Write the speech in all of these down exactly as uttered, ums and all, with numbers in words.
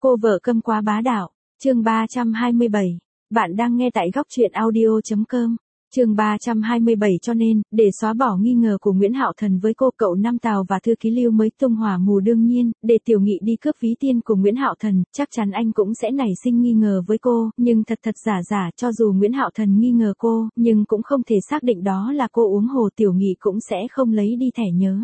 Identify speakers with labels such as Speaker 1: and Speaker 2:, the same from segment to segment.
Speaker 1: Cô vợ câm quá bá đạo, chương ba trăm hai mươi bảy. Bạn đang nghe tại góc truyện audio chấm com. Chương ba trăm hai mươi bảy. Cho nên, để xóa bỏ nghi ngờ của Nguyễn Hạo Thần với cô, cậu Nam Tào và thư ký Lưu mới tung hỏa mù. Đương nhiên, để Tiểu Nghị đi cướp ví tiền của Nguyễn Hạo Thần, chắc chắn anh cũng sẽ nảy sinh nghi ngờ với cô, nhưng thật thật giả giả, cho dù Nguyễn Hạo Thần nghi ngờ cô, nhưng cũng không thể xác định đó là cô. Uống hồ Tiểu Nghị cũng sẽ không lấy đi thẻ nhớ.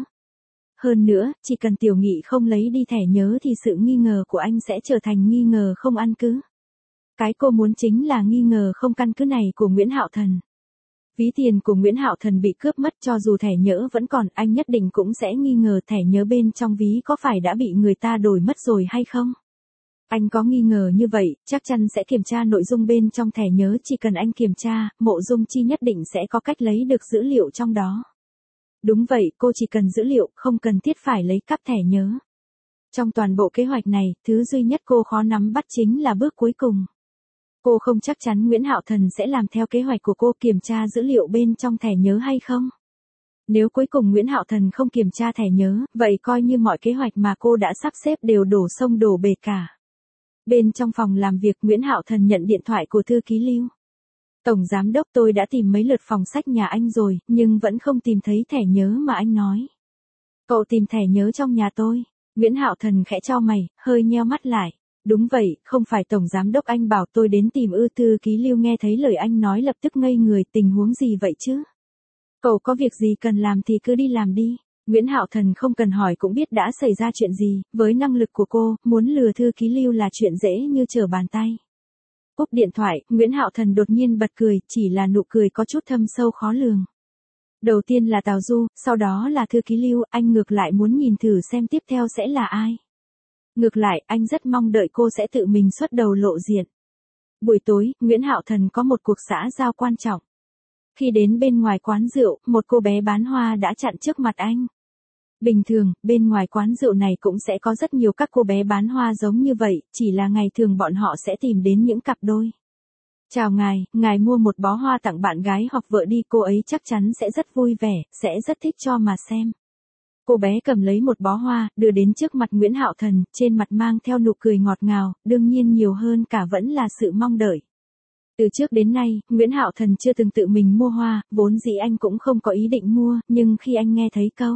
Speaker 1: Hơn nữa, chỉ cần Tiểu Nghị không lấy đi thẻ nhớ thì sự nghi ngờ của anh sẽ trở thành nghi ngờ không căn cứ. Cái cô muốn chính là nghi ngờ không căn cứ này của Nguyễn Hạo Thần. Ví tiền của Nguyễn Hạo Thần bị cướp mất, cho dù thẻ nhớ vẫn còn, anh nhất định cũng sẽ nghi ngờ thẻ nhớ bên trong ví có phải đã bị người ta đổi mất rồi hay không. Anh có nghi ngờ như vậy, chắc chắn sẽ kiểm tra nội dung bên trong thẻ nhớ. Chỉ cần anh kiểm tra, Mộ Dung Chi nhất định sẽ có cách lấy được dữ liệu trong đó. Đúng vậy, cô chỉ cần dữ liệu, không cần thiết phải lấy cắp thẻ nhớ. Trong toàn bộ kế hoạch này, thứ duy nhất cô khó nắm bắt chính là bước cuối cùng. Cô không chắc chắn Nguyễn Hạo Thần sẽ làm theo kế hoạch của cô, kiểm tra dữ liệu bên trong thẻ nhớ hay không. Nếu cuối cùng Nguyễn Hạo Thần không kiểm tra thẻ nhớ, vậy coi như mọi kế hoạch mà cô đã sắp xếp đều đổ sông đổ bể cả. Bên trong phòng làm việc, Nguyễn Hạo Thần nhận điện thoại của thư ký Lưu. Tổng giám đốc, tôi đã tìm mấy lượt phòng sách nhà anh rồi, nhưng vẫn không tìm thấy thẻ nhớ mà anh nói. Cậu tìm thẻ nhớ trong nhà tôi. Nguyễn Hạo Thần khẽ chau mày, hơi nheo mắt lại. Đúng vậy, không phải tổng giám đốc anh bảo tôi đến tìm ư? Thư ký Lưu nghe thấy lời anh nói lập tức ngây người. Tình huống gì vậy chứ? Cậu có việc gì cần làm thì cứ đi làm đi. Nguyễn Hạo Thần không cần hỏi cũng biết đã xảy ra chuyện gì, với năng lực của cô, muốn lừa thư ký Lưu là chuyện dễ như trở bàn tay. Cúp điện thoại, Nguyễn Hạo Thần đột nhiên bật cười, chỉ là nụ cười có chút thâm sâu khó lường. Đầu tiên là Tào Du, sau đó là thư ký Lưu, anh ngược lại muốn nhìn thử xem tiếp theo sẽ là ai. Ngược lại, anh rất mong đợi cô sẽ tự mình xuất đầu lộ diện. Buổi tối, Nguyễn Hạo Thần có một cuộc xã giao quan trọng. Khi đến bên ngoài quán rượu, một cô bé bán hoa đã chặn trước mặt anh. Bình thường, bên ngoài quán rượu này cũng sẽ có rất nhiều các cô bé bán hoa giống như vậy, chỉ là ngày thường bọn họ sẽ tìm đến những cặp đôi. Chào ngài, ngài mua một bó hoa tặng bạn gái hoặc vợ đi, cô ấy chắc chắn sẽ rất vui vẻ, sẽ rất thích cho mà xem. Cô bé cầm lấy một bó hoa, đưa đến trước mặt Nguyễn Hạo Thần, trên mặt mang theo nụ cười ngọt ngào, đương nhiên nhiều hơn cả vẫn là sự mong đợi. Từ trước đến nay, Nguyễn Hạo Thần chưa từng tự mình mua hoa, vốn dĩ anh cũng không có ý định mua, nhưng khi anh nghe thấy câu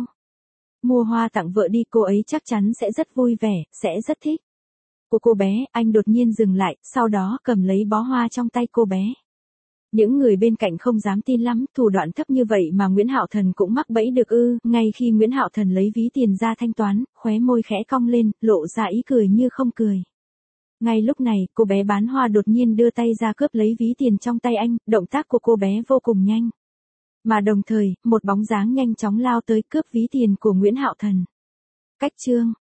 Speaker 1: mua hoa tặng vợ đi, cô ấy chắc chắn sẽ rất vui vẻ, sẽ rất thích. Của cô bé, anh đột nhiên dừng lại, sau đó cầm lấy bó hoa trong tay cô bé. Những người bên cạnh không dám tin lắm, thủ đoạn thấp như vậy mà Nguyễn Hạo Thần cũng mắc bẫy được ư? Ngay khi Nguyễn Hạo Thần lấy ví tiền ra thanh toán, khóe môi khẽ cong lên, lộ ra ý cười như không cười. Ngay lúc này, cô bé bán hoa đột nhiên đưa tay ra cướp lấy ví tiền trong tay anh, động tác của cô bé vô cùng nhanh. Mà đồng thời, một bóng dáng nhanh chóng lao tới cướp ví tiền của Nguyễn Hạo Thần. Cách chương